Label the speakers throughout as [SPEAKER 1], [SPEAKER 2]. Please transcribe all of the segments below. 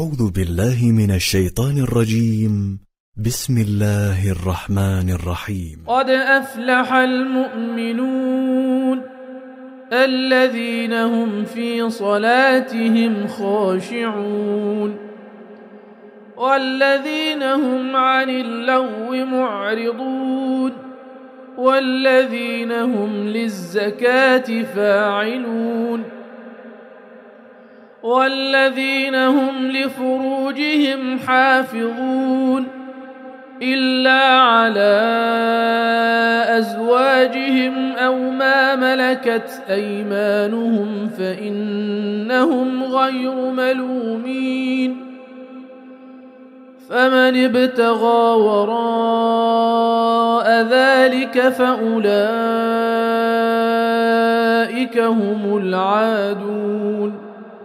[SPEAKER 1] أعوذ بالله من الشيطان الرجيم. بسم الله الرحمن الرحيم.
[SPEAKER 2] قد أفلح المؤمنون الذين هم في صلاتهم خاشعون والذين هم عن اللغو معرضون والذين هم للزكاة فاعلون والذين هم لفروجهم حافظون إلا على أزواجهم أو ما ملكت أيمانهم فإنهم غير ملومين فمن ابتغى وراء ذلك فأولئك هم العادون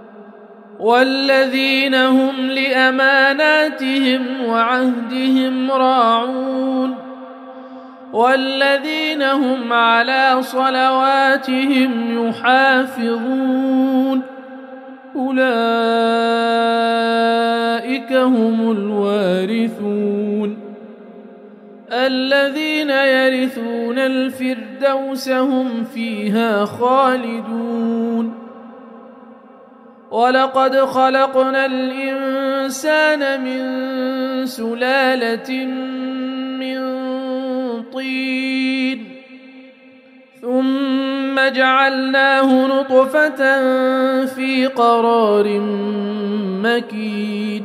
[SPEAKER 2] والذين هم لأماناتهم وعهدهم راعون والذين هم على صلواتهم يحافظون أولئك هم الوارثون الذين يرثون الفردوس هم فيها خالدون ولقد خلقنا الإنسان من سلالة من طين ثم جعلناه نطفة في قرار مكين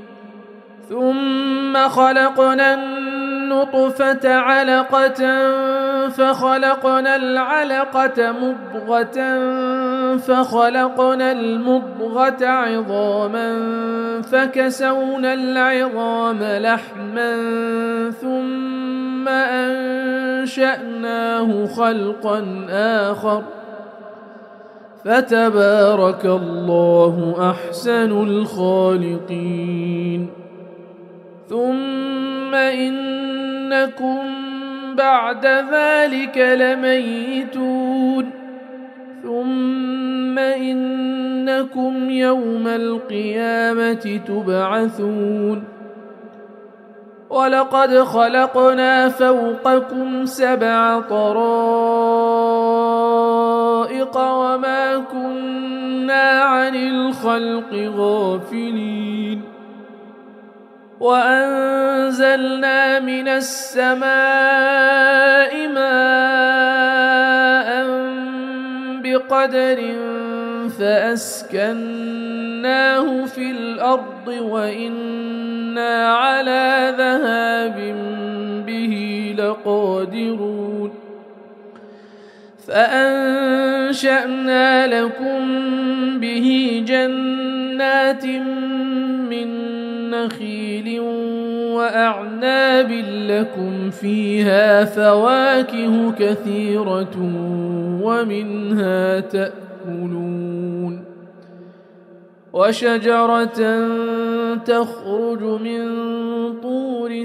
[SPEAKER 2] ثم خلقنا النطفة علقة فخلقنا العلقة مضغة فخلقنا المضغة عظاما فكسونا العظام لحما ثم أنشأناه خلقا آخر فتبارك الله أحسن الخالقين ثم إنكم بعد ذلك لميتون ثم إنكم يوم القيامة تبعثون ولقد خلقنا فوقكم 7 طرائق وما كنا عن الخلق غافلين وأنزلنا من السماء ماء بقدر فأسكناه في الأرض وإنا على ذهاب به لقادرون فأنشأنا لكم به جنات من نخيل وأعناب لكم فيها فواكه كثيرة ومنها تأكلون وشجرة تخرج من طور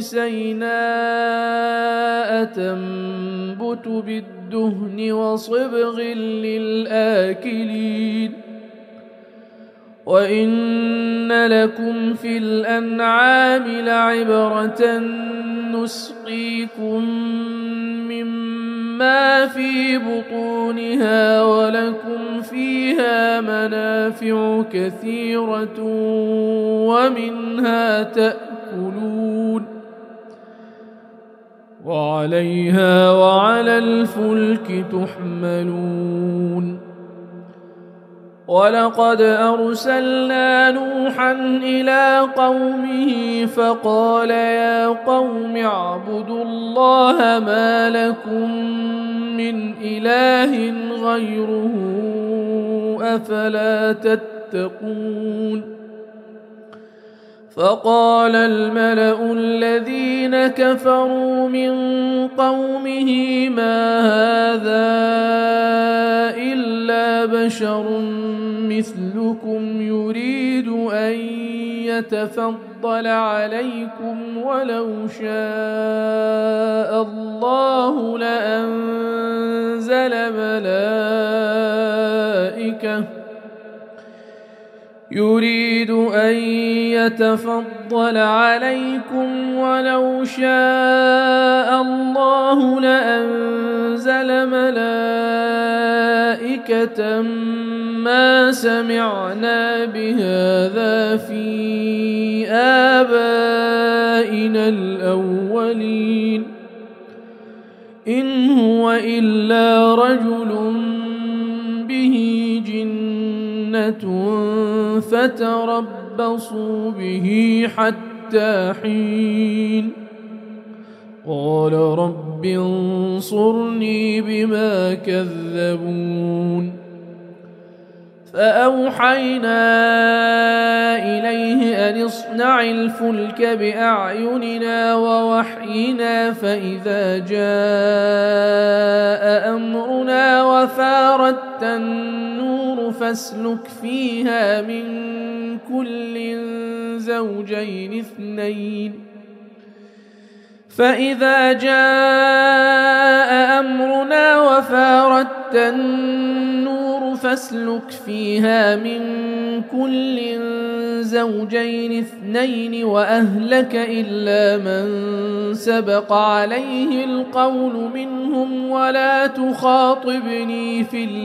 [SPEAKER 2] سيناء تنبت بالدهن وصبغ للآكلين وإن لكم في الأنعام لعبرة نسقيكم مما في بطونها ولكم فيها منافع كثيرة ومنها تأكلون وعليها وعلى الفلك تحملون ولقد أرسلنا نوحا إلى قومه فقال يا قوم اعبدوا الله ما لكم من إله غيره أفلا تتقون فقال الملأ الذين كفروا من قومه ما هذا إلا بشر مثلكم يريد أن يتفضل عليكم ولو شاء الله لأنزل يريد أن يتفضل عليكم ولو شاء الله لأنزل ملائكة ما سمعنا بهذا في آبائنا الأولين إن هو إلا رجل به جنة فتربصوا به حتى حين قال رب انصرني بما كذبون فأوحينا إليه أن اصنع الفلك بأعيننا ووحينا فإذا جاء أمرنا وفارت النور فاسلك فيها من كل زوجين اثنين فإذا جاء أمرنا وفارت النور فاسلك فيها من كل زوجين اثنين وأهلك إلا من سبق عليه القول منهم ولا تخاطبني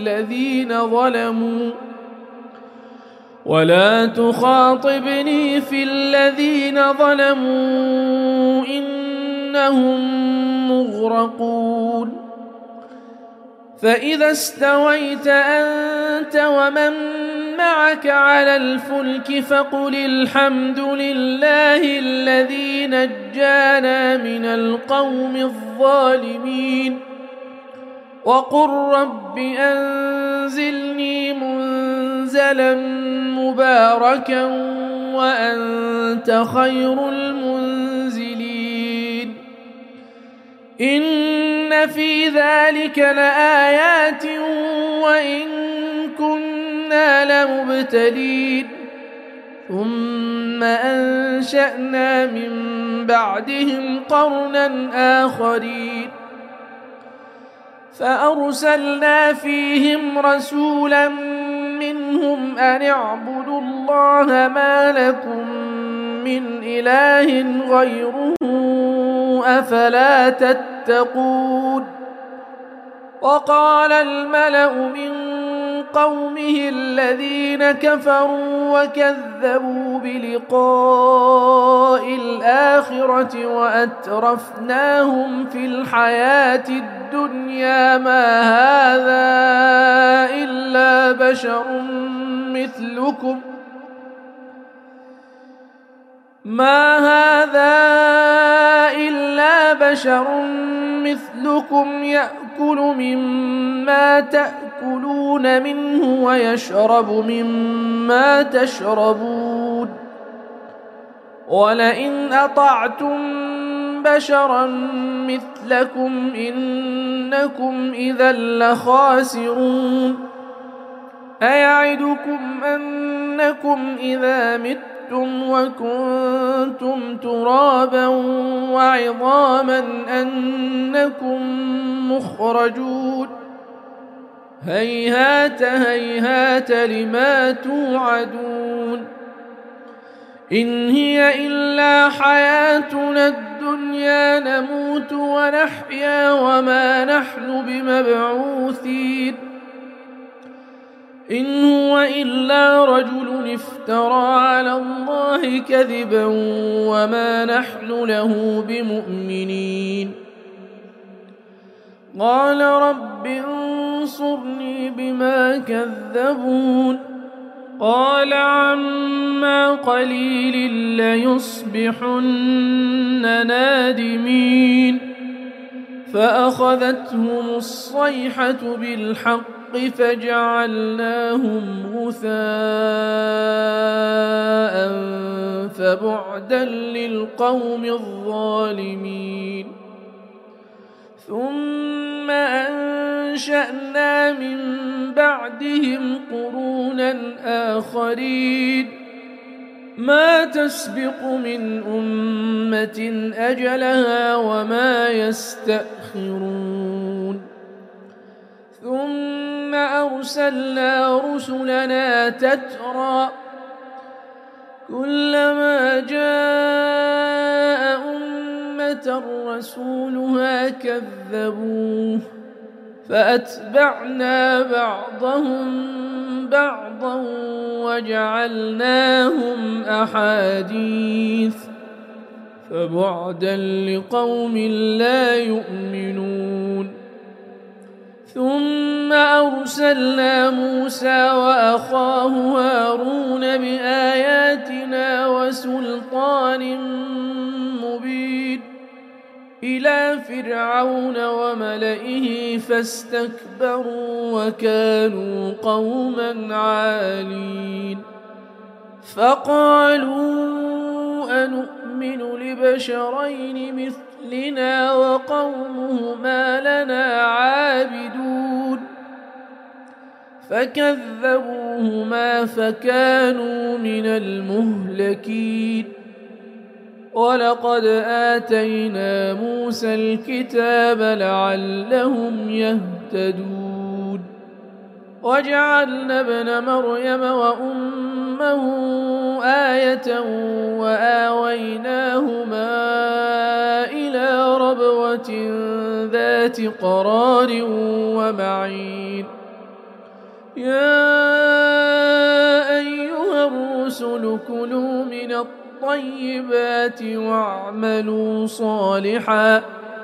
[SPEAKER 2] في الذين ظلموا إنهم مغرقون فإذا استويت أنت ومن معك على الفلك فقل الحمد لله الذي نجانا من القوم الظالمين وقل رب أنزلني منزلا مباركا وأنت خير المنزلين إن في ذلك لآيات وإن كنا لمبتلين ثم أنشأنا من بعدهم قرنا آخرين فأرسلنا فيهم رسولا منهم أن اعبدوا الله ما لكم من إله غيره أفلا تتقون وقال الملأ من قومه الذين كفروا وكذبوا بلقاء الآخرة وأترفناهم في الحياة الدنيا ما هذا إلا بشر مثلكم يأكل مما تأكلون منه ويشرب مما تشربون ولئن أطعتم بشرا مثلكم إنكم إذا لخاسرون أيعدكم أنكم إذا متم وكنتم ترابا وعظاما أنكم مخرجون هيهات هيهات لما توعدون إن هي إلا حياتنا الدنيا نموت ونحيا وما نحن بمبعوثين إن هو إلا رجل افترى على الله كذبا وما نحن له بمؤمنين قال رب انصرني بما كذبون قال عما قليل ليصبحن نادمين فأخذتهم الصيحة بالحق فجعلناهم غثاء فبعدا للقوم الظالمين ثم أنشأنا من بعدهم قرونا آخرين ما تسبق من أمة أجلها وما يستأخرون ثم أرسلنا رسلنا تترى كلما جاء أمة رسولها كذبوه فأتبعنا بعضهم بعضا وجعلناهم أحاديث فبعدا لقوم لا يؤمنون. ثم أرسلنا موسى وأخاه هارون بآياتنا وسلطان مبين إلى فرعون وملئه فاستكبروا وكانوا قوما عالين. فقالوا أنؤمن لبشرين مثلنا وقومهما لنا عابدون فكذبوهما فكانوا من المهلكين. ولقد آتينا موسى الكتاب لعلهم يهتدون. وجعلنا ابن مريم وأمه آية وآويناهما إلى ربوة ذات قرار ومعين. يا أيها الرسل كلوا من الطيبات واعملوا صالحا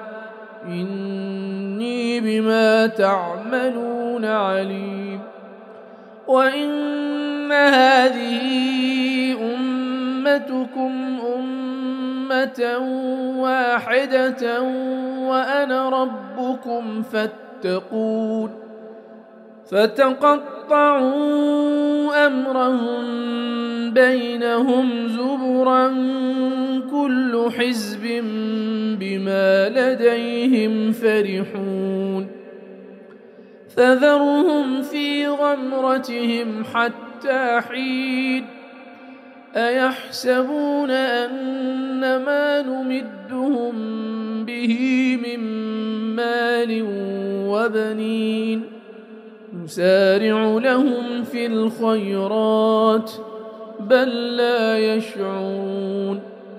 [SPEAKER 2] إني بما تعملون عليم. وإن هذه أمتكم أمة واحدة وأنا ربكم فاتقون. فتقطعوا أمرهم بينهم زبرا كل حزب بما لديهم فرحون. فذرهم في غمرتهم حتى حين. أيحسبون أن ما نمدهم به من مال وبنين نسارع لهم في الخيرات بل لا يشعرون.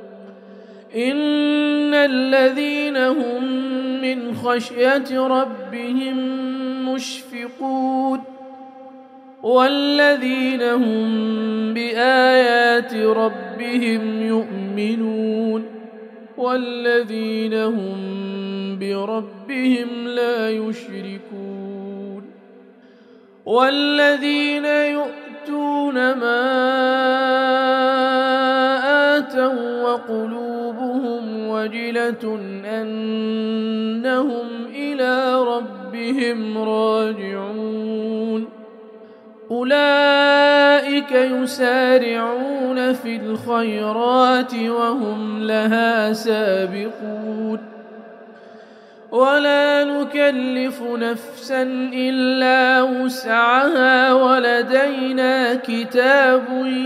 [SPEAKER 2] إن الذين هم من خشية ربهم مشفقون والذين هم بآيات ربهم يؤمنون والذين هم بربهم لا يشركون. والذين يؤتون ما آتوا وقلوبهم وجلة أنهم إلى ربهم راجعون أولئك يسارعون في الخيرات وهم لها سابقون. ولا نكلف نفسا إلا وسعها ولدينا كتاب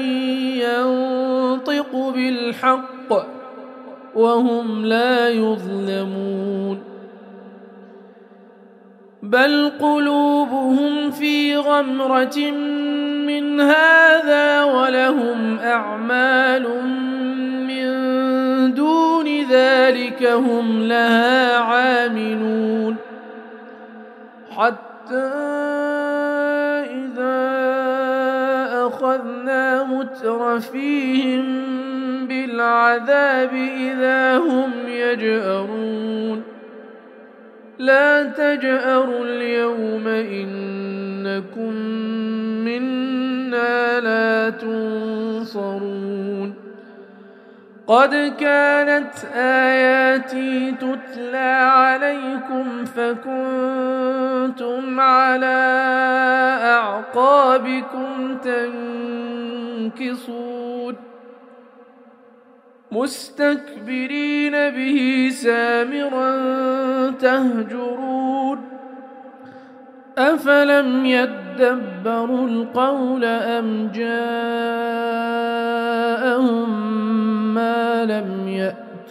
[SPEAKER 2] ينطق بالحق وهم لا يظلمون. بل قلوبهم في غمرة من هذا ولهم أعمال من دون ذلك هم لها عاملون. حتى إذا أخذنا مترفيهم بالعذاب إذا هم يجأرون. لا تجأروا اليوم إنكم منا لا تنصرون. قد كانت آياتي تتلى عليكم فكنتم على أعقابكم تنكصون مستكبرين به سامرا تهجرون. أفلم يدبروا القول أم جاءهم ما لم يأت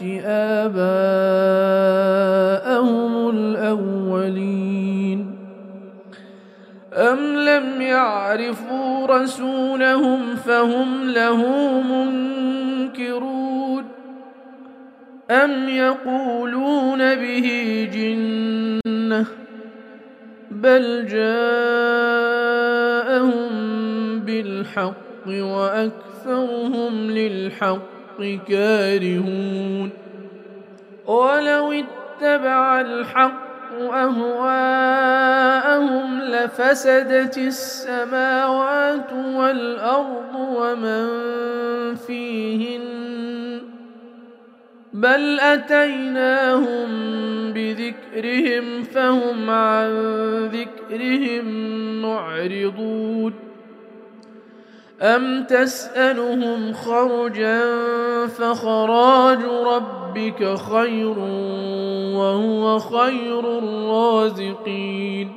[SPEAKER 2] آباءهم الأولين أم لم يعرفوا رسولهم فهم له منكرون. أم يقولون به جنة بل جاءهم بالحق وأكثرهم للحق كارهون ولو اتبع الحق أهواءهم لفسدت السماوات والأرض ومن فيهن بل أتيناهم بذكرهم فهم عن ذكرهم معرضون أم تسألهم خرجا فخراج ربك خير وهو خير الرازقين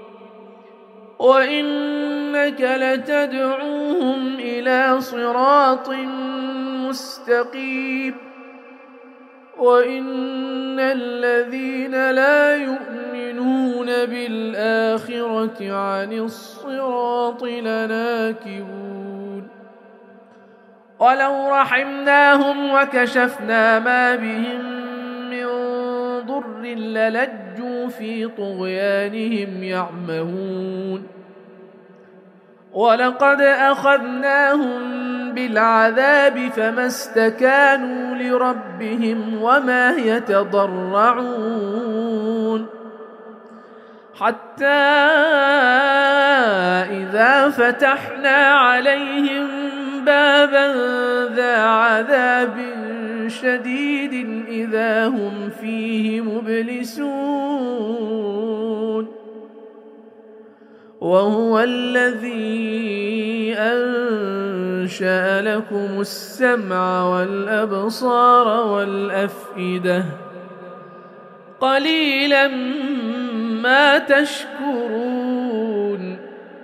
[SPEAKER 2] وإنك لتدعوهم إلى صراط مستقيم وإن الذين لا يؤمنون بالآخرة عن الصراط لناكبون ولو رحمناهم وكشفنا ما بهم من ضر للجوا في طغيانهم يعمهون ولقد أخذناهم بالعذاب فما استكانوا لربهم وما يتضرعون حتى إذا فتحنا عليهم بابا ذا عذاب شديد إذا هم فيه مبلسون وهو الذي أنشأ لكم السمع والأبصار والأفئدة قليلا ما تشكرون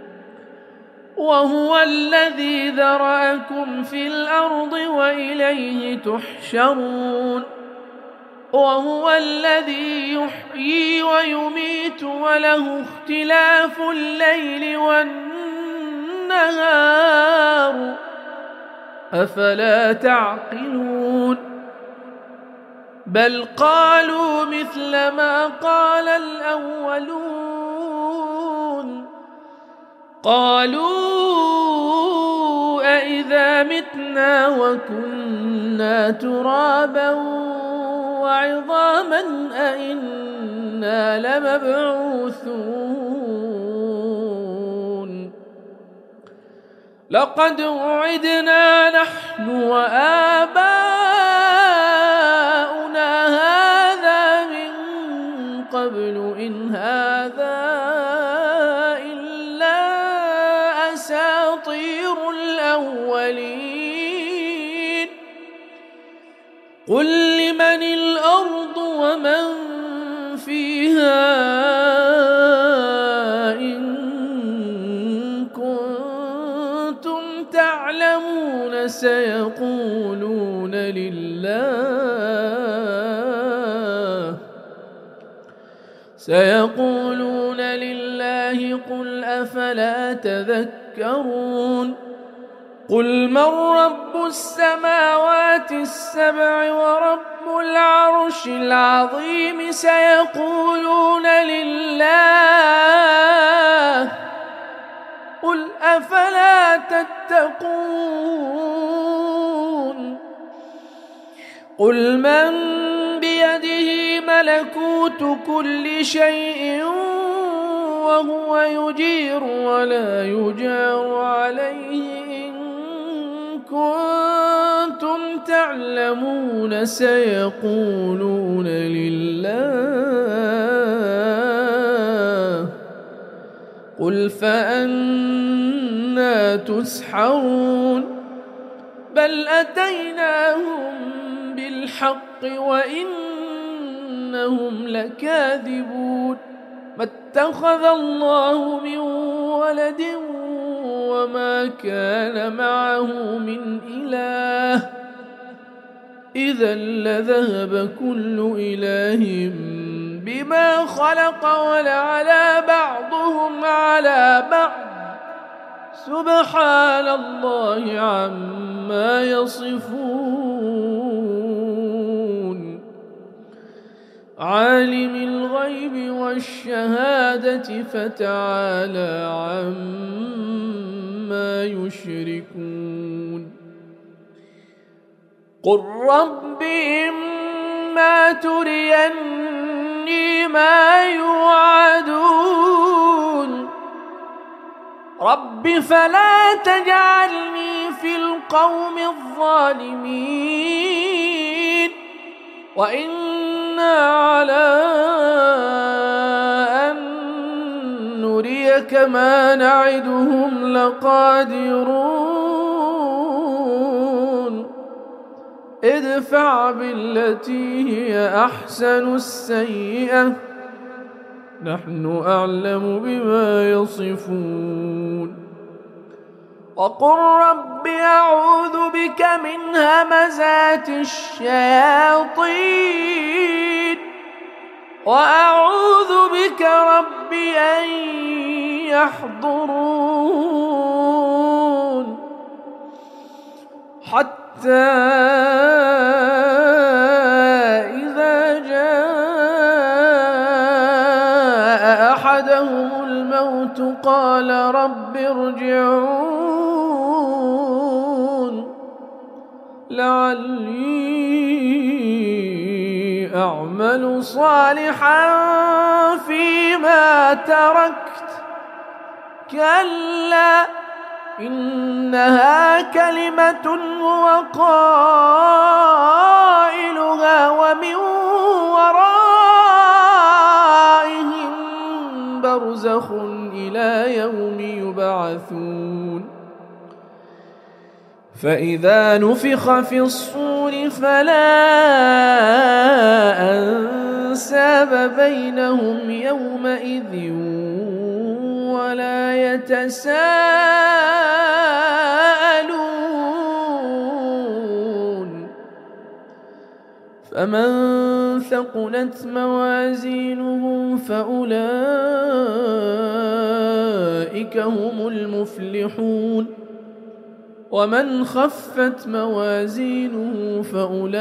[SPEAKER 2] وهو الذي ذرأكم في الأرض وإليه تحشرون وهو الذي يحيي ويميت وله اختلاف الليل والنهار أفلا تعقلون بل قالوا مثل ما قال الأولون قالوا أإذا متنا وكنا ترابا وعظاما أئنا لمبعوثون لقد وعدنا نحن وآباؤنا هذا من قبل إن هذا إلا أساطير الأولين قل لمن الأرض ومن فيها إن كنتم تعلمون سيقولون لله قل أفلا تذكرون قل من رب السماوات السبع ورب العرش العظيم سيقولون لله قل أفلا تتقون قل من بيده ملكوت كل شيء وهو يجير ولا يجار عليه إن كنتم تعلمون سيقولون لله قل فأنى تسحرون بل أتيناهم بالحق وإنهم لكاذبون ما اتخذ الله من ولد وما كان معه من إله إذا لذهب كل إله بما خلق ولعلى بعضهم على بعض سبحان الله عما يصفون عالم الغيب والشهادة فتعالى عما يشركون قل رب إما تريني ما يوعدون رب فلا تجعلني في القوم الظالمين وإنا على أن نريك ما نعدهم لقادرون ادفع بالتي هي أحسن السيئة نحن أعلم بما يصفون وقل رب أعوذ بك من همزات الشياطين وأعوذ بك رب أن يحضرون حتى إذا جاء أحدهم الموت قال رب ارجعون لعلي أعمل صالحا فيما تركت كلا إنها كلمة هو قائلها ومن ورائهم برزخ إلى يوم يبعثون فإذا نفخ في الصور فلا أنساب بينهم يومئذ ولا يتساءلون فمن ثقلت موازينه فأولئك هم المفلحون ومن خفت موازينه فأولئك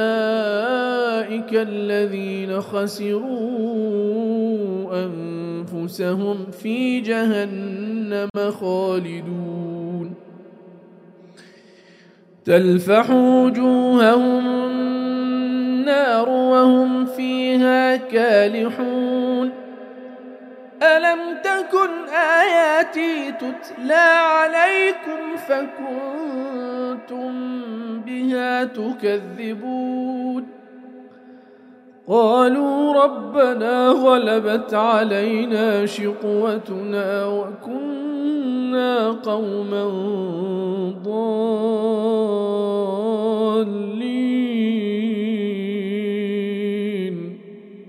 [SPEAKER 2] الذين خسروا أنفسهم في جهنم خالدون تلفح وجوههم النار وهم فيها كالحون ألم تكن آياتي تتلى عليكم فكنتم بها تكذبون قالوا ربنا غلبت علينا شقوتنا وكنا قوما ضالين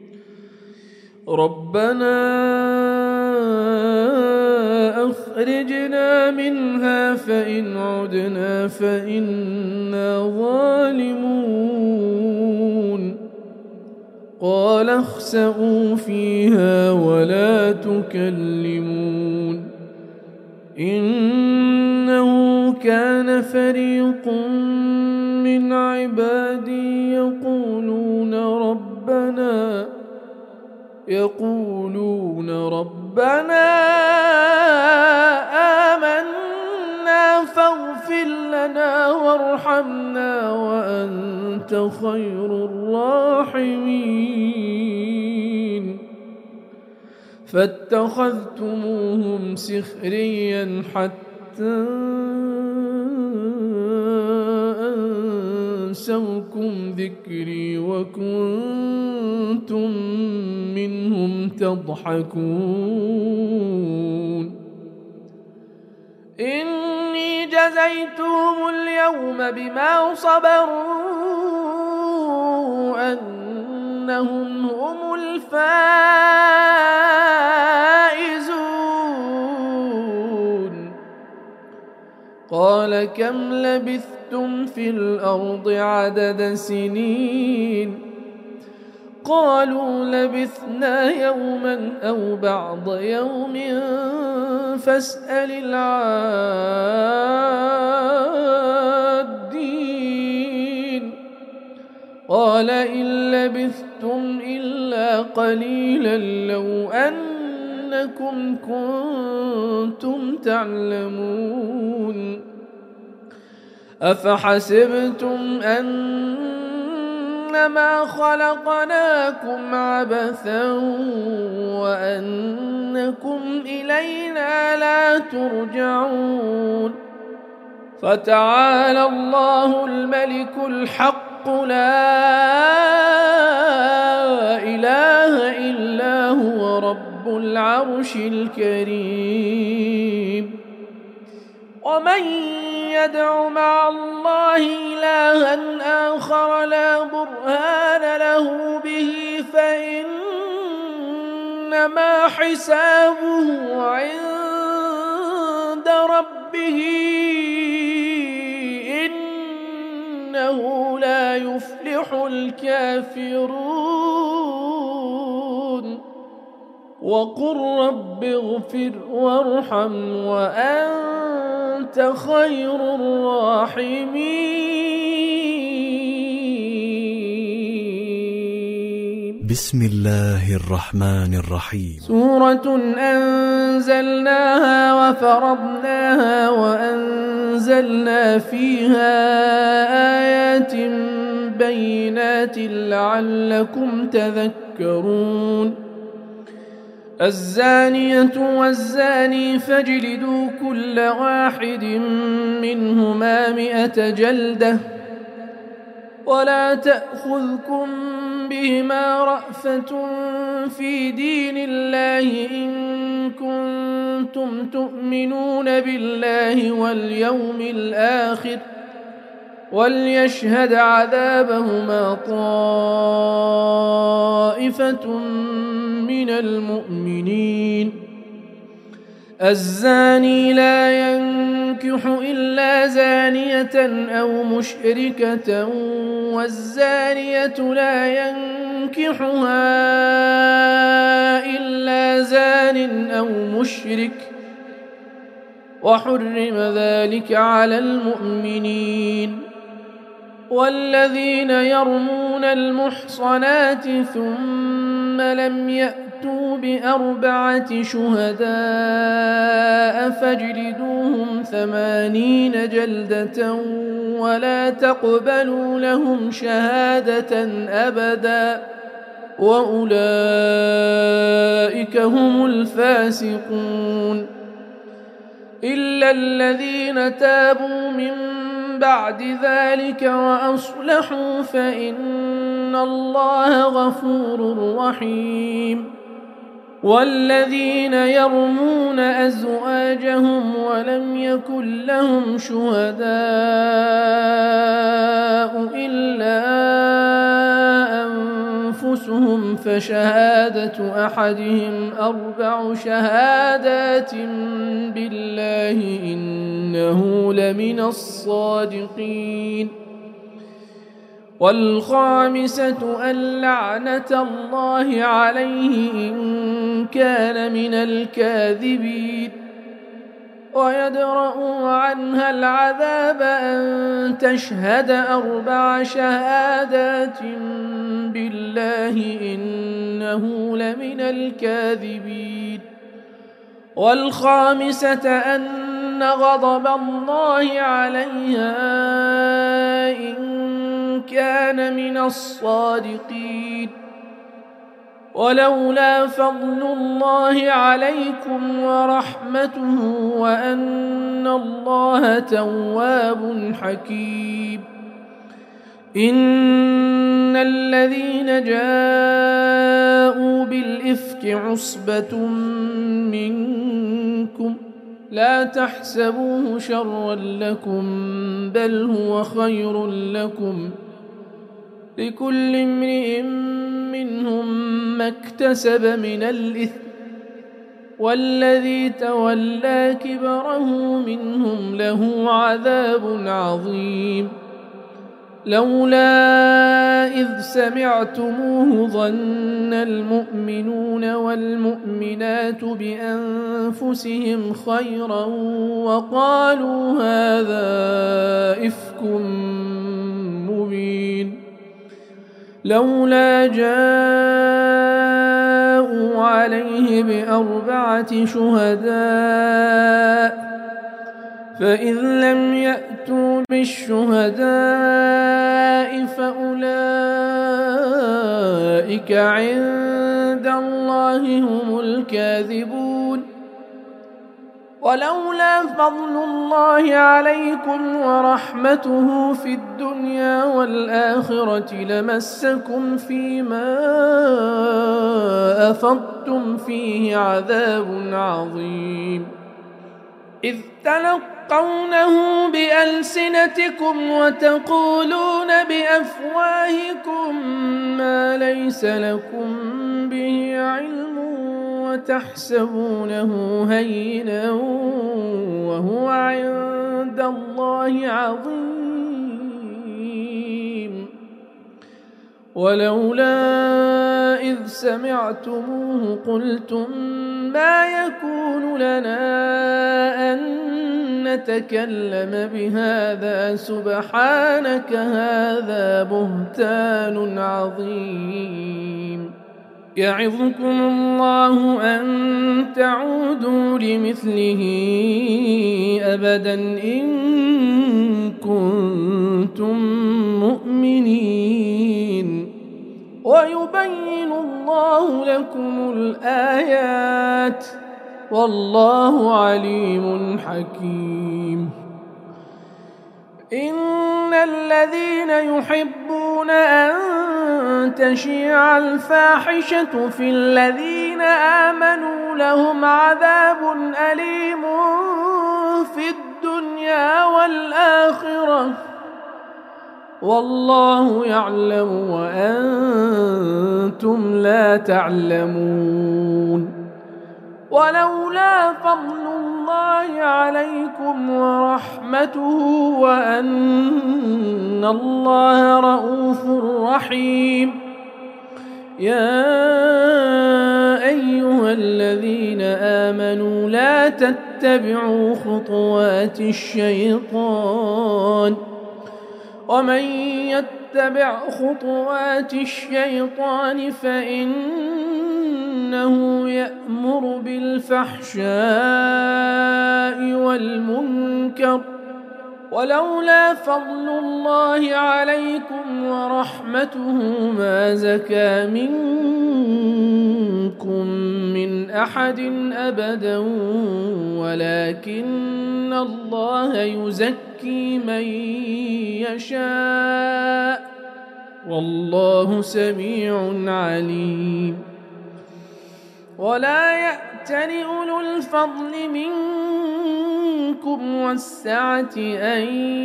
[SPEAKER 2] ربنا أخرجنا منها فإن عدنا فإنا ظالمون قال اخسئوا فيها ولا تكلمون إنه كان فريق من عبادي يقولون ربنا آمنا فاغفر لنا وارحمنا وأنت خير الراحمين فاتخذتموهم سخريا حتى أنسوكم ذكري وكنتم منهم تضحكون إني جزيتهم اليوم بما صبروا أنهم هم الفائزون قال كم لبثتم في الأرض عدد سنين قالوا لبثنا يوما أو بعض يوم فاسأل العادين قال إن لبثتم إلا قليلا لو أنكم كنتم تعلمون أفحسبتم أنما خلقناكم عبثا وأنكم إلينا لا ترجعون فتعالى الله الملك الحق لا إله إلا هو رب العرش الكريم ومن يدع مع الله إلها آخر لا برهان له به فإنما حسابه عند ربه إنه لا يفلح الكافرون وقل رب اغفر وارحم وأنت خير الراحمين.
[SPEAKER 1] بسم الله الرحمن الرحيم.
[SPEAKER 2] سورة أنزلناها وفرضناها وأنزلنا فيها آيات بينات لعلكم تذكرون. الزانية والزاني فاجلدوا كل واحد منهما 100 جلدة ولا تأخذكم بهما رأفة في دين الله إن كنتم تؤمنون بالله واليوم الآخر وليشهد عذابهما طائفة من المؤمنين. الزاني لا ينكح إلا زانية أو مشركة والزانية لا ينكحها إلا زان أو مشرك وحرم ذلك على المؤمنين. والذين يرمون المحصنات ثم لم يأتوا ب4 شهداء فاجلدوهم 80 جلدة ولا تقبلوا لهم شهادة أبدا وأولئك هم الفاسقون. إلا الذين تابوا من بعد ذلك وأصلحوا فإن الله غفور رحيم. والذين يرمون أزواجهم ولم يكن لهم شهداء إلا أنفسهم فشهادة أحدهم 4 شهادات بالله إنه لمن الصادقين. والخامسة أن لعنة الله عليه إن كان من الكاذبين. ويدرأ عنها العذاب أن تشهد 4 شهادات بالله إنه لمن الكاذبين. والخامسة أن غضب الله عليها إن كان من الصادقين. ولولا فضل الله عليكم ورحمته وأن الله تواب حكيم. إن الذين جاءوا بالإفك عصبة منكم لا تحسبوه شرا لكم بل هو خير لكم لكل امرئ منهم ما اكتسب من الإثم والذي تولى كبره منهم له عذاب عظيم. لولا إذ سمعتموه ظن المؤمنون والمؤمنات بأنفسهم خيرا وقالوا هذا إفك مبين.
[SPEAKER 3] لولا جاءوا عليه ب4 شهداء فإذ لم يأتوا بالشهداء فأولئك عند الله هم الكاذبون. ولولا فضل الله عليكم ورحمته في الدنيا والآخرة لمسكم فيما أفضتم فيه عذاب عظيم، إذ تلقونه بألسنتكم وتقولون بأفواهكم ما ليس لكم به علم وتحسبونه هينا وهو عند الله عظيم. ولولا إذ سمعتموه قلتم ما يكون لنا أن نتكلم بهذا سبحانك هذا بهتان عظيم. يعظكم الله أن تعودوا لمثله أبدا إن كنتم مؤمنين، ويبين الله لكم الآيات والله عليم حكيم. إن الذين يحبون أن تشيع الفاحشة في الذين آمنوا لهم عذاب أليم في الدنيا والآخرة والله يعلم وأنتم لا تعلمون. ولولا فضل الله عليكم ورحمته وأن الله رؤوف رحيم. يا أيها الذين آمنوا لا تتبعوا خطوات الشيطان، ومن يتبع خطوات الشيطان فإنه يأمر بالفحشاء والمنكر. ولولا فضل الله عليكم ورحمته ما زكى منكم من أحد أبدا ولكن الله يزكي من يشاء والله سميع عليم. ولا يأتل أولو الفضل منكم والسعة أن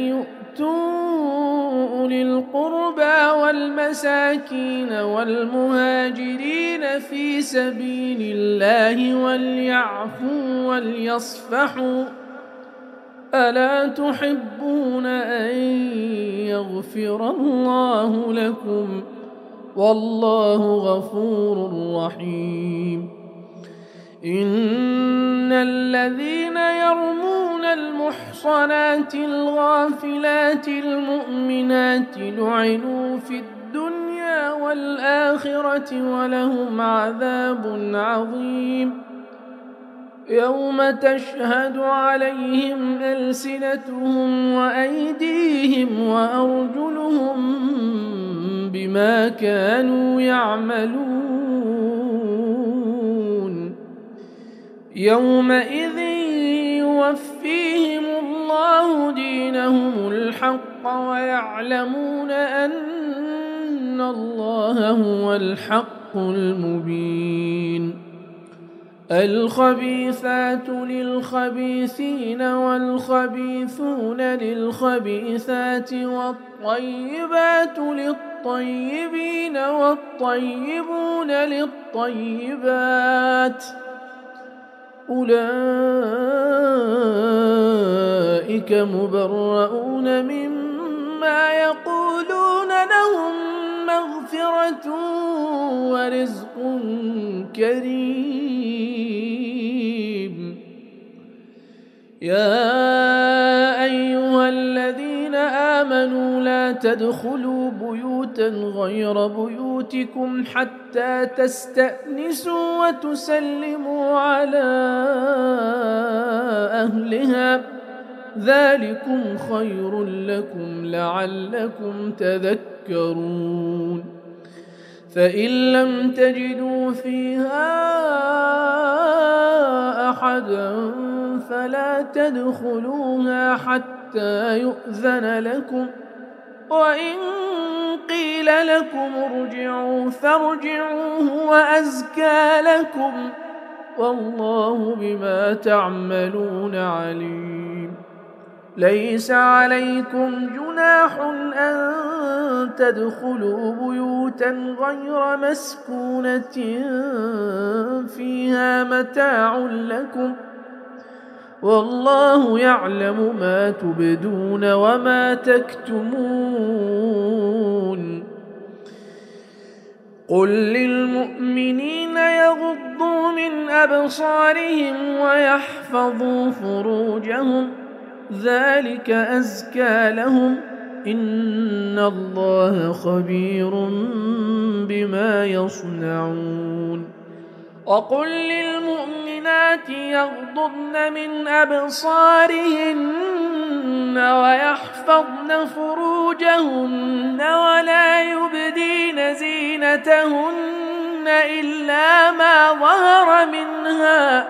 [SPEAKER 3] يؤتوا أولي القربى والمساكين والمهاجرين في سبيل الله وليعفوا وليصفحوا ألا تحبون أن يغفر الله لكم والله غفور رحيم. إن الذين يرمون المحصنات الغافلات المؤمنات لعنوا في الدنيا والآخرة ولهم عذاب عظيم. يوم تشهد عليهم ألسنتهم وأيديهم وأرجلهم بما كانوا يعملون. يومئذ يوفيهم الله دينهم الحق ويعلمون أن الله هو الحق المبين. الخبيثات للخبيثين والخبيثون للخبيثات والطيبات للطيبين والطيبون للطيبات أولئك مبرؤون مما يقولون لهم مغفرة ورزق كريم. يا أيها الذين آمنوا لا تدخلوا بيوت بيوتا غير بيوتكم حتى تستأنسوا وتسلموا على أهلها ذلكم خير لكم لعلكم تذكرون فإن لم تجدوا فيها أحدا فلا تدخلوها حتى يؤذن لكم وإن قيل لكم ارجعوا فارجعوا هو أزكى لكم والله بما تعملون عليم ليس عليكم جناح أن تدخلوا بيوتا غير مسكونة فيها متاع لكم والله يعلم ما تبدون وما تكتمون قل للمؤمنين يغضوا من أبصارهم ويحفظوا فروجهم ذلك أزكى لهم إن الله خبير بما يصنعون وقل للمؤمنات يغضضن من أبصارهن ويحفظن فروجهن ولا يبدين زينتهن إلا ما ظهر منها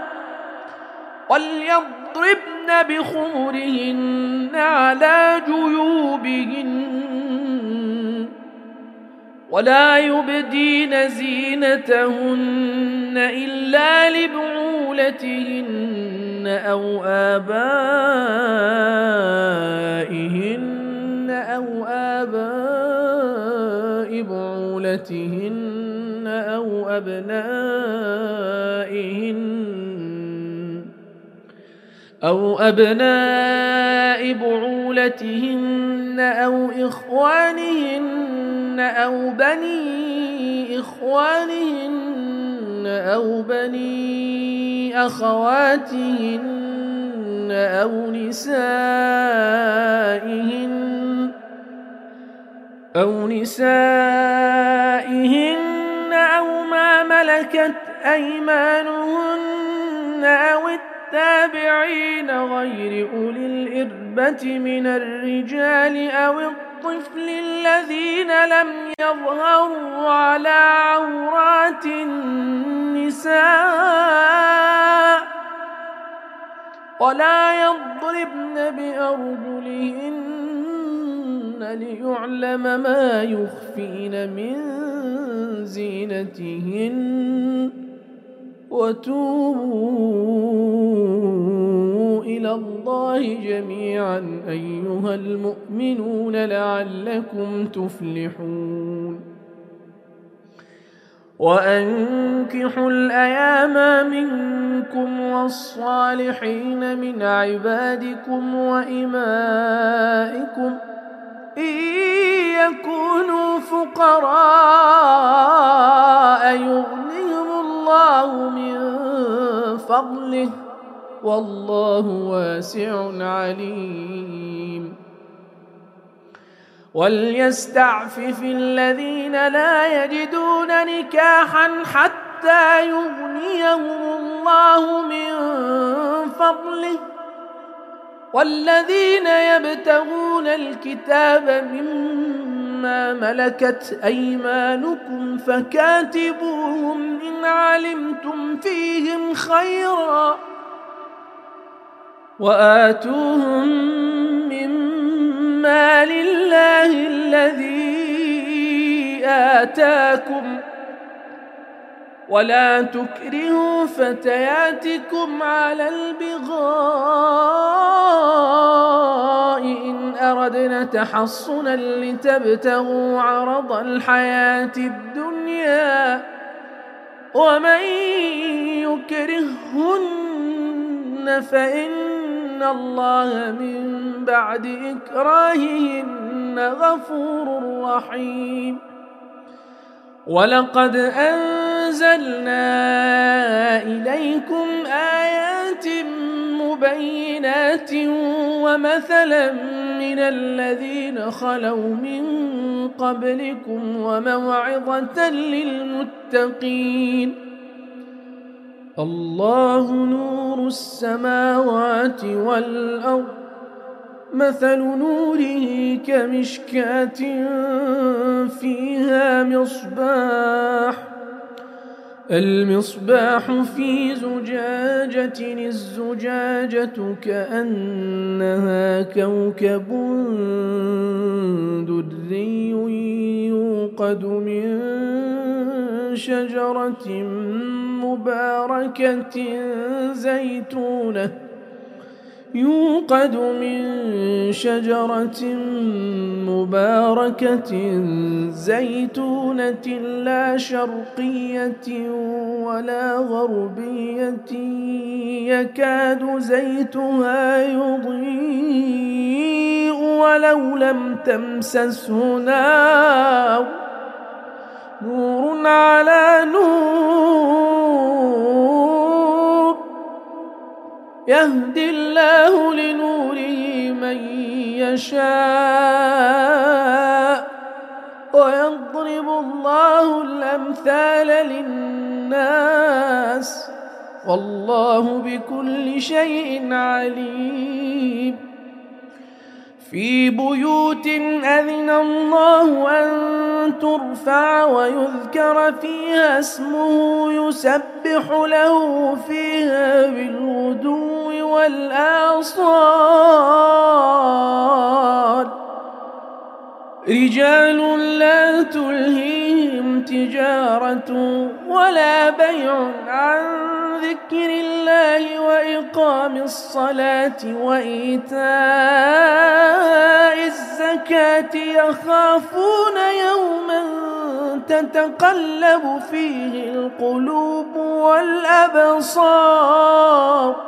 [SPEAKER 3] وليضربن بخمرهن على جيوبهن ولا يبدين زينتهن إلا لبعولتهن أو آباء بعولتهن أو أبناء بعولتهن أو إخوانهن أو بني إخوانهن أو بني أخواتهن أو نسائهن أو ما ملكت أيمانهن أو التابعين غير أولي الإربة من الرجال أو الطفل الذين لم يظهروا على عورات النساء ولا يضربن بأرجلهن ليعلم ما يخفين من زينتهن وتوبوا إلى الله جميعا أيها المؤمنون لعلكم تفلحون وأنكحوا الأيام منكم والصالحين من عبادكم وإمائكم إن يكونوا فقراء يغنيهم الله من فضله والله واسع عليم وليستعفف الذين لا يجدون نكاحا حتى يغنيهم الله من فضله والذين يبتغون الكتاب مما ملكت أيمانكم فكاتبوهم إن علمتم فيهم خيرا وآتوهم مما لله الذي آتاكم ولا تكرهوا فتياتكم على البغاء إن أردنا تحصنا لتبتغوا عرض الحياة الدنيا ومن يكرهن فإن الله من بعد إكراههن غفور رحيم ولقد أنزلنا إليكم آيات بينات ومثلا من الذين خلوا من قبلكم وموعظة للمتقين. الله نور السماوات والأرض، مثل نوره كمشكاة فيها المصباح في زجاجة، الزجاجة كأنها كوكب دري يوقد من شجرة مباركة زيتونة لا شرقية ولا غربية يكاد زيتها يضيء ولو لم تمسسه نار، نور على نور، يهدي الله لنوره من يشاء ويضرب الله الأمثال للناس والله بكل شيء عليم. في بيوت أذن الله أن ترفع ويذكر فيها اسمه يسبح له فيها بالغدو والآصال، رجال لا تلهيهم تجارة ولا بيع عن ذكر الله وإقام الصلاة وإيتاء الزكاة يخافون يوما تتقلب فيه القلوب والأبصار،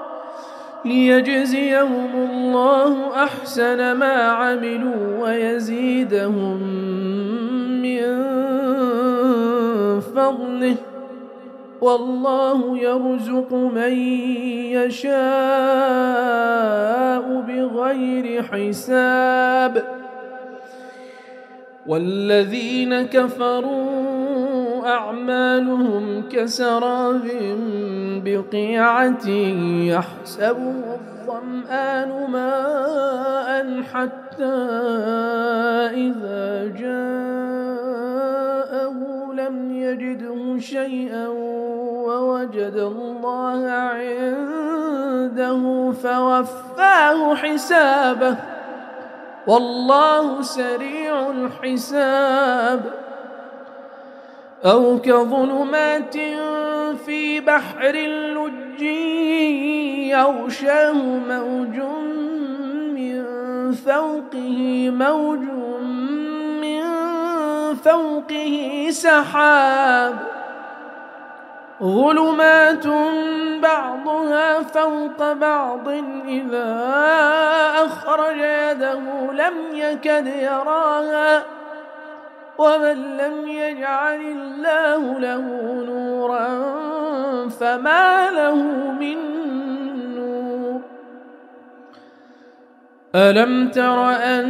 [SPEAKER 3] ليجزيهم الله أحسن ما عملوا ويزيدهم من فضله، والله يرزق من يشاء بغير حساب. والذين كفروا أعمالهم كسراب بقيعة يحسبه الظمآن ماء حتى إذا جاءه لم يجده شيئا ووجد الله عنده فوفاه حسابه والله سريع الحساب. أو كظلمات في بحر لج يغشاه موج من فوقه سحاب، ظلمات بعضها فوق بعض إذا أخرج يده لم يكد يراها، ومن لم يجعل الله له نورا فما له من نور. ألم تر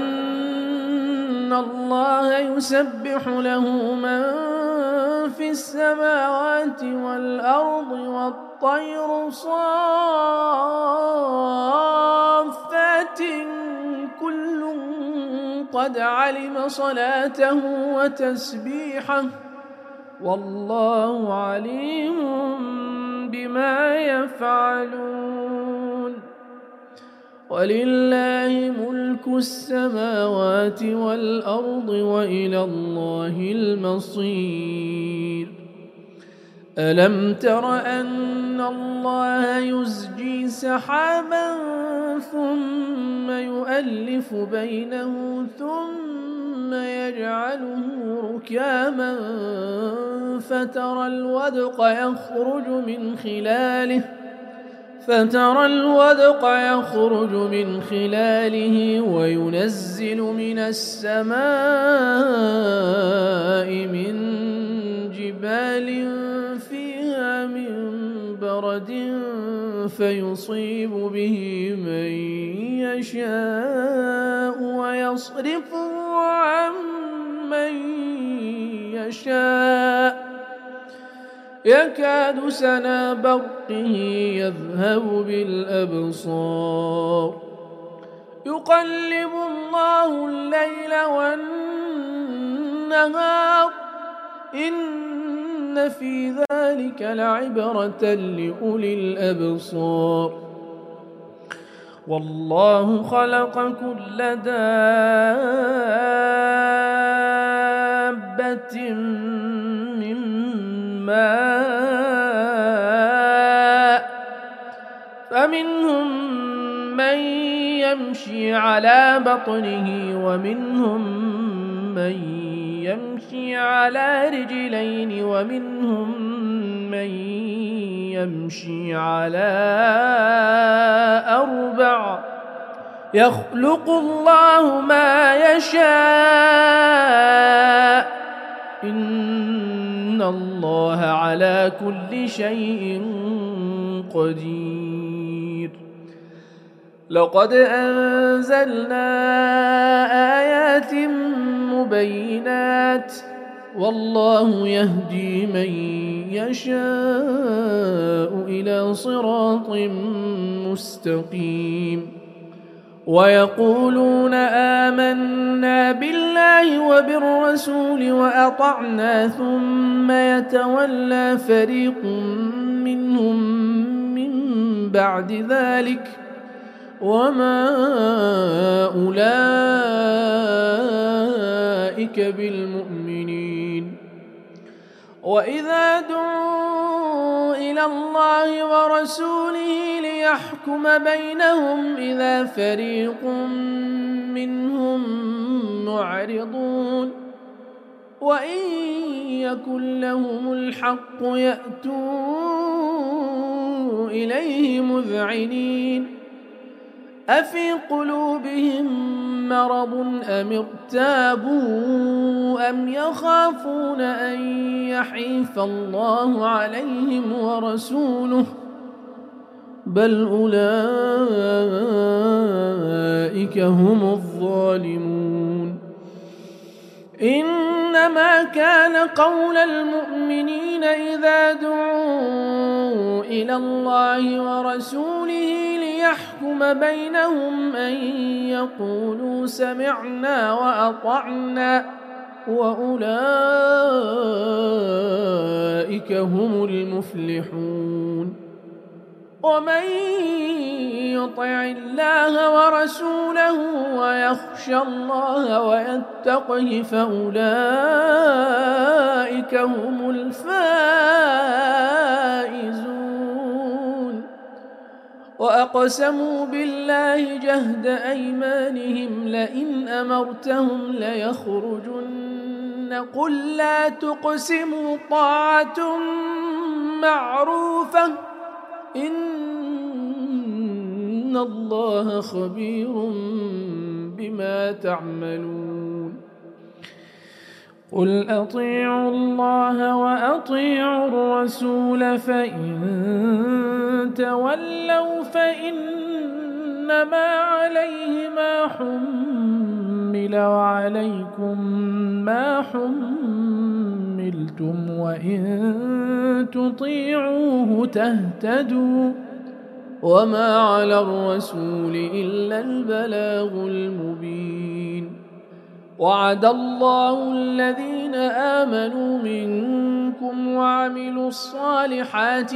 [SPEAKER 3] أن الله يسبح له من في السماوات والأرض والطير صافات كل قد علم صلاته وتسبيحه والله عليم بما يفعلون. ولله ملك السماوات والأرض وإلى الله المصير. ألم تر أن الله يزجي سحابا ثم يؤلف بينه ثم يجعله ركاما فترى الودق يخرج من خلاله وينزل من السماء من جبال فيها من برد فيصيب به من يشاء ويصرفه عن من يشاء يكاد سنا برقه يذهب بالأبصار يقلب الله الليل والنهار إن في ذلك لعبرة لأولي الأبصار والله خلق كل دابة من ماء فمنهم من يمشي على بطنه ومنهم من يمشي على رجلين ومنهم من يمشي على أربع يخلق الله ما يشاء إن الله على كل شيء قدير لقد أنزلنا آيات مبينات والله يهدي من يشاء إلى صراط مستقيم ويقولون آمنا بالله وبالرسول وأطعنا ثم يتولى فريق منهم من بعد ذلك وما أولئك بالمؤمنين وإذا دعوا إلى الله ورسوله ليحكم بينهم إذا فريق منهم معرضون وإن يكن لهم الحق يأتوا إليه مذعنين أفي قلوبهم مرض أم ارتابوا أم يخافون أن يحيف الله عليهم ورسوله بل أولئك هم الظالمون إنما كان قول المؤمنين إذا دعوا إلى الله ورسوله ليحكم بينهم أن يقولوا سمعنا وأطعنا وأولئك هم المفلحون ومن يطع الله ورسوله ويخشى الله ويتقه فأولئك هم الفائزون وأقسموا بالله جهد أيمانهم لئن أمرتهم ليخرجن قل لا تقسموا طاعة معروفة إن الله خبير بما تعملون قل أطيعوا الله وأطيعوا الرسول فإن تولوا فإنما عليه ما حمل وعليكم ما حملتم وإن تطيعوه تهتدوا وما على الرسول إلا البلاغ المبين وعد الله الذين آمنوا منكم وعملوا الصالحات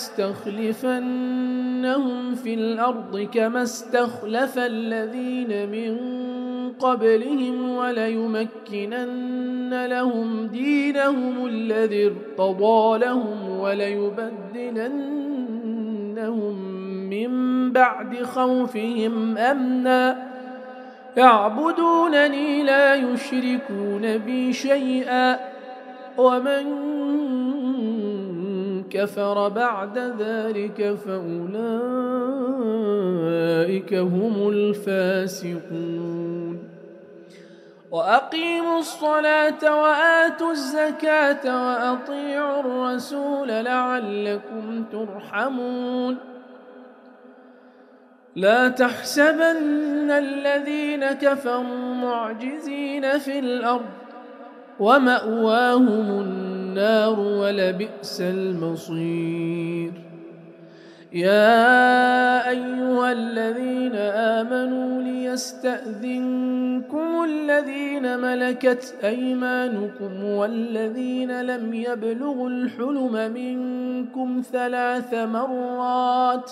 [SPEAKER 3] ليستخلفنهم في الأرض كما استخلف الذين من قبلهم وليمكنن لهم دينهم الذي ارتضى لهم وليبدلنهم من بعد خوفهم أمنا يعبدونني لا يشركون بي شيئا ومن كفر بعد ذلك فأولئك هم الفاسقون وأقيموا الصلاة وآتوا الزكاة وأطيعوا الرسول لعلكم ترحمون لا تحسبن الذين كفروا معجزين في الأرض ومأواهم النار ولبئس المصير. يا أيها الذين آمنوا ليستأذنكم الذين ملكت أيمانكم والذين لم يبلغوا الحلم منكم 3 مرات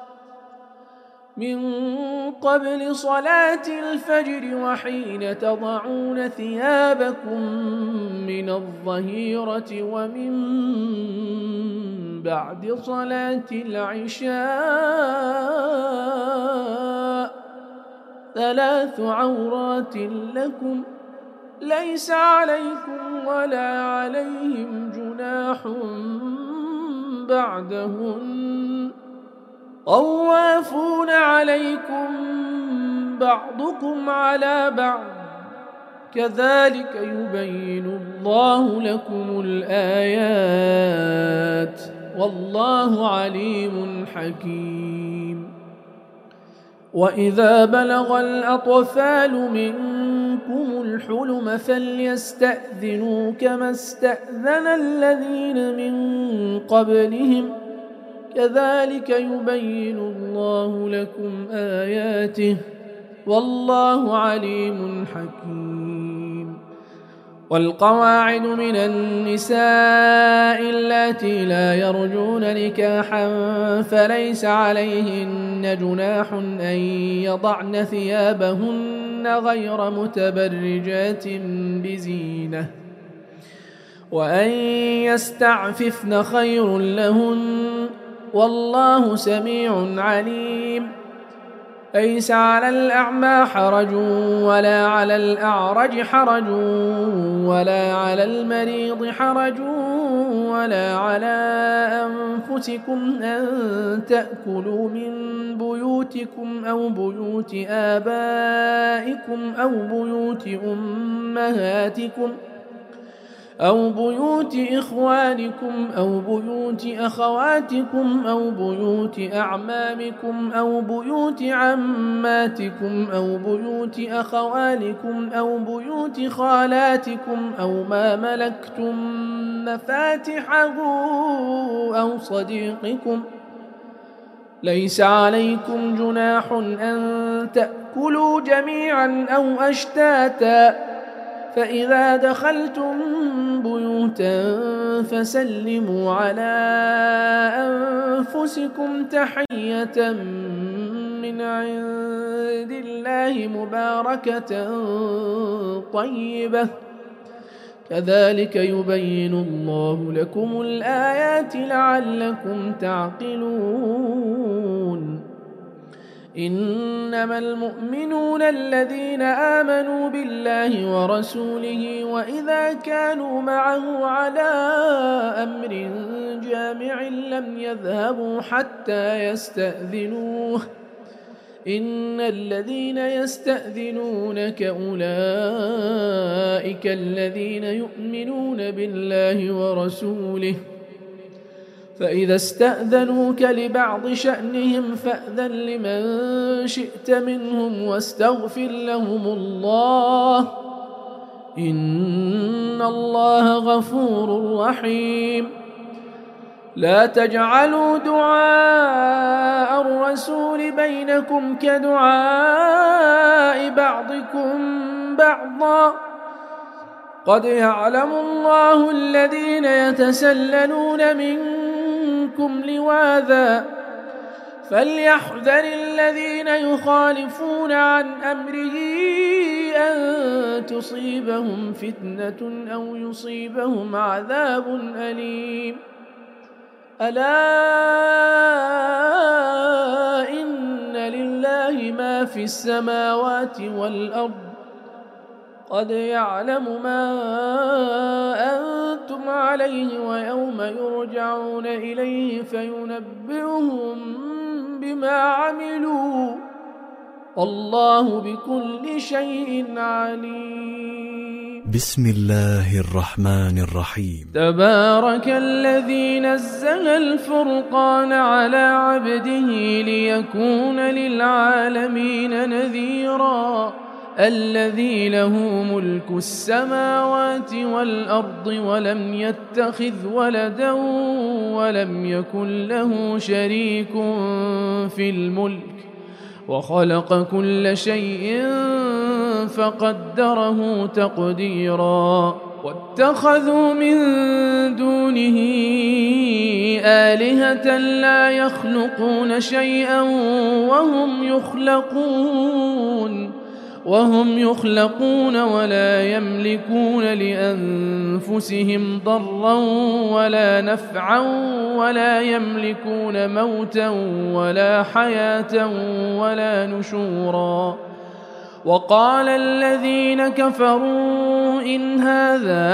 [SPEAKER 3] من قبل صلاة الفجر وحين تضعون ثيابكم من الظهيرة ومن بعد صلاة العشاء 3 عورات لكم ليس عليكم ولا عليهم جناح بعدهن طوافون عليكم بعضكم على بعض كذلك يبين الله لكم الآيات والله عليم حكيم. وإذا بلغ الأطفال منكم الحلم فليستأذنوا كما استأذن الذين من قبلهم كذلك يبين الله لكم آياته والله عليم حكيم. والقواعد من النساء اللاتي لا يرجون نكاحا فليس عليهن جناح أن يضعن ثيابهن غير متبرجات بزينة وأن يستعففن خير لهن والله سميع عليم. ليس على الأعمى حرج ولا على الأعرج حرج ولا على المريض حرج ولا على أنفسكم أن تأكلوا من بيوتكم أو بيوت آبائكم أو بيوت أمهاتكم أو بيوت إخوانكم أو بيوت أخواتكم أو بيوت أعمامكم أو بيوت عماتكم أو بيوت أخوالكم أو بيوت خالاتكم أو ما ملكتم مفاتحه أو صديقكم. ليس عليكم جناح أن تأكلوا جميعا أو أشتاتا فإذا دخلتم بيوتا فسلموا على أنفسكم تحية من عند الله مباركة طيبة كذلك يبين الله لكم الآيات لعلكم تعقلون. إنما المؤمنون الذين آمنوا بالله ورسوله وإذا كانوا معه على أمر جامع لم يذهبوا حتى يستأذنوه إن الذين يستأذنونك أولئك الذين يؤمنون بالله ورسوله فإذا استأذنوك لبعض شأنهم فأذن لمن شئت منهم واستغفر لهم الله إن الله غفور رحيم. لا تجعلوا دعاء الرسول بينكم كدعاء بعضكم بعضا قد يعلم الله الذين يتسللون منكم لواذا فليحذر الذين يخالفون عن أمره أن تصيبهم فتنة أو يصيبهم عذاب أليم. ألا إن لله ما في السماوات والأرض قد يعلم ما أنتم عليه ويوم يرجعون إليه فينبئهم بما عملوا والله بكل شيء عليم.
[SPEAKER 1] بسم الله الرحمن الرحيم.
[SPEAKER 3] تبارك الذي نزل الفرقان على عبده ليكون للعالمين نذيرا الذي له ملك السماوات والأرض ولم يتخذ ولدا ولم يكن له شريك في الملك وخلق كل شيء فقدره تقديرا واتخذوا من دونه آلهة لا يخلقون شيئا وهم يخلقون ولا يملكون لأنفسهم ضرا ولا نفعا ولا يملكون موتا ولا حياة ولا نشورا وقال الذين كفروا إن هذا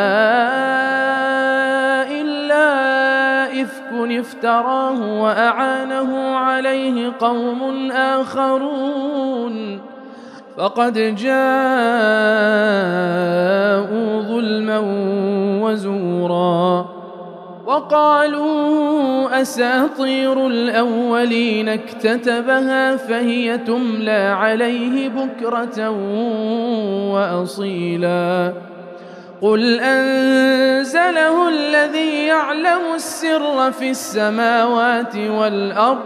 [SPEAKER 3] إلا إفك افتراه وأعانه عليه قوم آخرون فقد جاءوا ظلما وزورا وقالوا أساطير الأولين اكتتبها فهي تملى عليه بكرة وأصيلا قل أنزله الذي يعلم السر في السماوات والأرض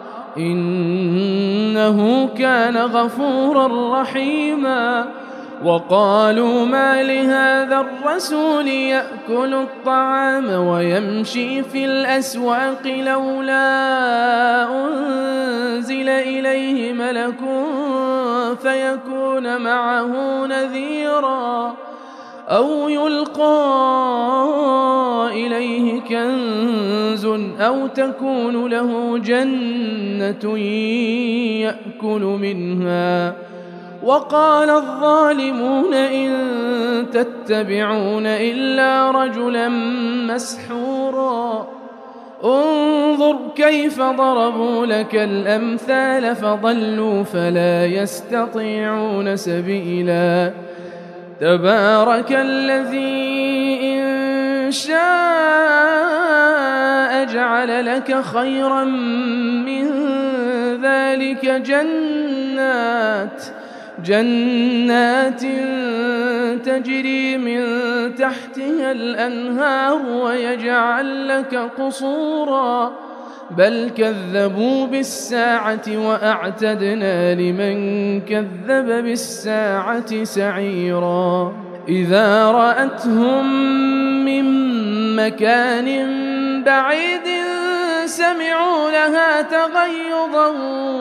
[SPEAKER 3] إنه كان غفورا رحيما وقالوا ما لهذا الرسول يأكل الطعام ويمشي في الأسواق لولا أنزل إليه ملك فيكون معه نذيرا أو يلقى إليه كنز أو تكون له جنة يأكل منها وقال الظالمون إن تتبعون إلا رجلا مسحورا انظر كيف ضربوا لك الأمثال فضلوا فلا يستطيعون سبيلا تبارك الذي إن شاء جعل لك خيرا من ذلك جنات تجري من تحتها الأنهار ويجعل لك قصورا بل كذبوا بالساعة وأعتدنا لمن كذب بالساعة سعيرا إذا رأتهم من مكان بعيد سمعوا لها تغيظا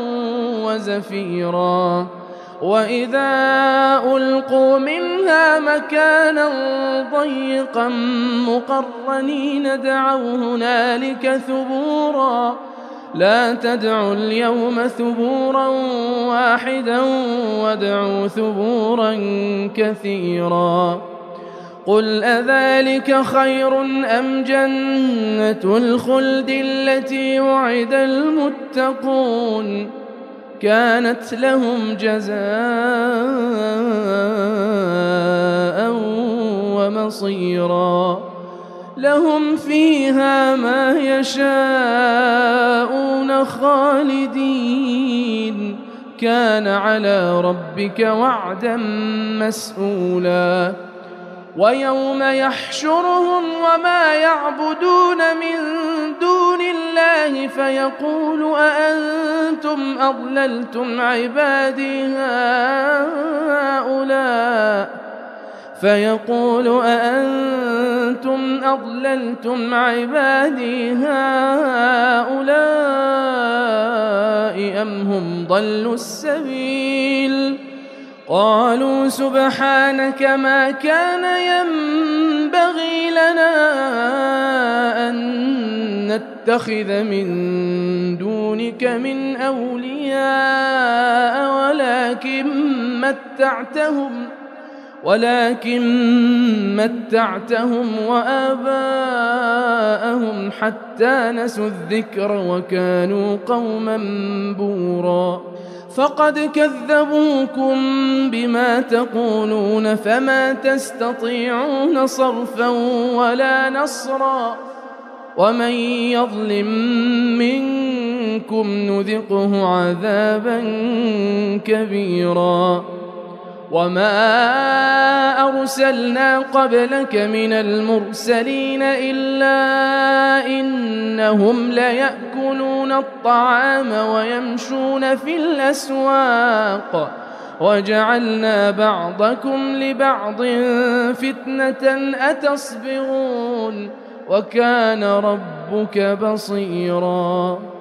[SPEAKER 3] وزفيرا وإذا ألقوا منها مكانا ضيقا مقرنين دعوا هنالك ثبورا لا تدعوا اليوم ثبورا واحدا وادعوا ثبورا كثيرا قل أذلك خير أم جنة الخلد التي وعد المتقون كانت لهم جزاء ومصيرا لهم فيها ما يشاءون خالدين كان على ربك وعدا مسئولا ويوم يحشرهم وما يعبدون من دون الله فيقول أأنتم أضللتم عبادي هؤلاء أم هم ضلوا السبيل قالوا سبحانك ما كان ينبغي لنا أن نتخذ من دونك من أولياء ولكن متعتهم وآباءهم حتى نسوا الذكر وكانوا قوما بورا فقد كذبوكم بما تقولون فما تستطيعون صرفا ولا نصرا ومن يظلم منكم نذقه عذابا كبيرا وما أرسلنا قبلك من المرسلين إلا إنهم ليأكلون الطعام ويمشون في الأسواق وجعلنا بعضكم لبعض فتنة أتصبرون وكان ربك بصيراً